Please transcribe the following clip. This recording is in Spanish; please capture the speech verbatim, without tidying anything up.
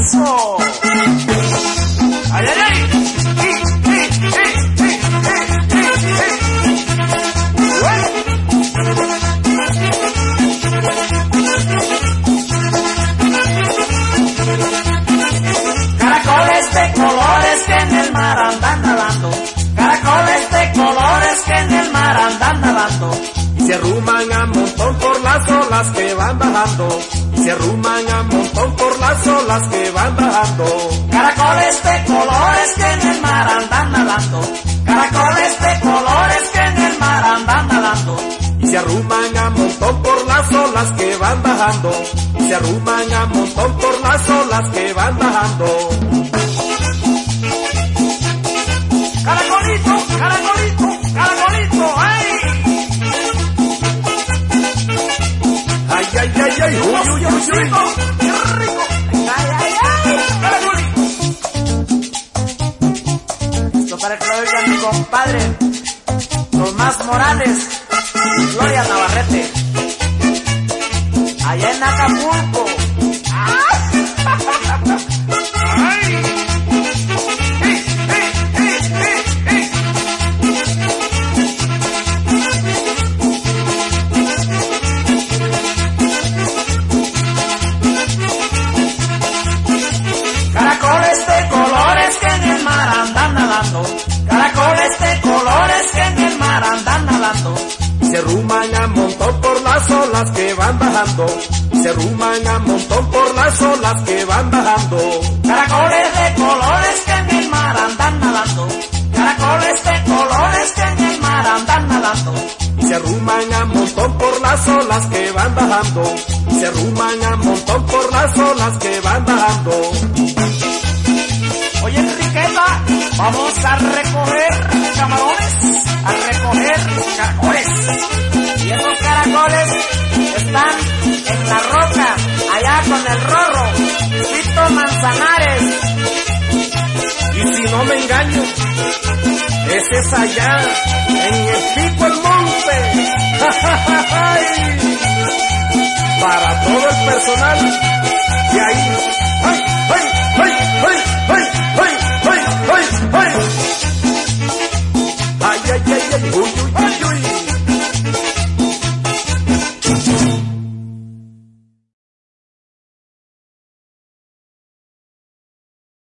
eso. Ay, ay, ay. Sí, sí, sí, sí, sí, sí, sí. Bueno. Caracoles de colores que en el mar andan nadando. Caracoles de colores que en el mar andan nadando. Y se arruman a montón por las olas que van bajando. Y se arruman a montón por las olas que van bajando. Caracoles de colores que en el mar andan nadando. Caracoles de colores que en el mar andan nadando. Y se arruman a montón por las olas que van bajando. Y se arruman a montón por las olas que van bajando. Caracolito, caracolito, caracolito, ¡ay! Ay, ay, ay, ay, uy, uy, uy, uy. ¡Qué rico! ¡Ay, ay, ay! ¡Caracolito! Esto para que lo oiga mi compadre Tomás Morales, Gloria Navarrete, allá en Acapulco. ¡Ay! Caracoles de colores que en el mar andan nadando. Caracoles de colores que en el mar andan nadando. Se arruman a montón por las olas que van bajando. Se arruman a montón por las olas que van bajando. Caracoles de colores que en el mar andan nadando. Caracoles de colores que en el mar andan nadando. Se arruman a montón por las olas que van bajando. Se arruman a montón por las olas que van bajando. Oye, Enriqueta, vamos a recoger camarones, a recoger caracoles. Y esos caracoles están en la roca, allá con el Rorro, Tito Manzanares. Y si no me engaño, ese es allá, en el pico el monte. Para todo el personal de ahí. ¡Ay!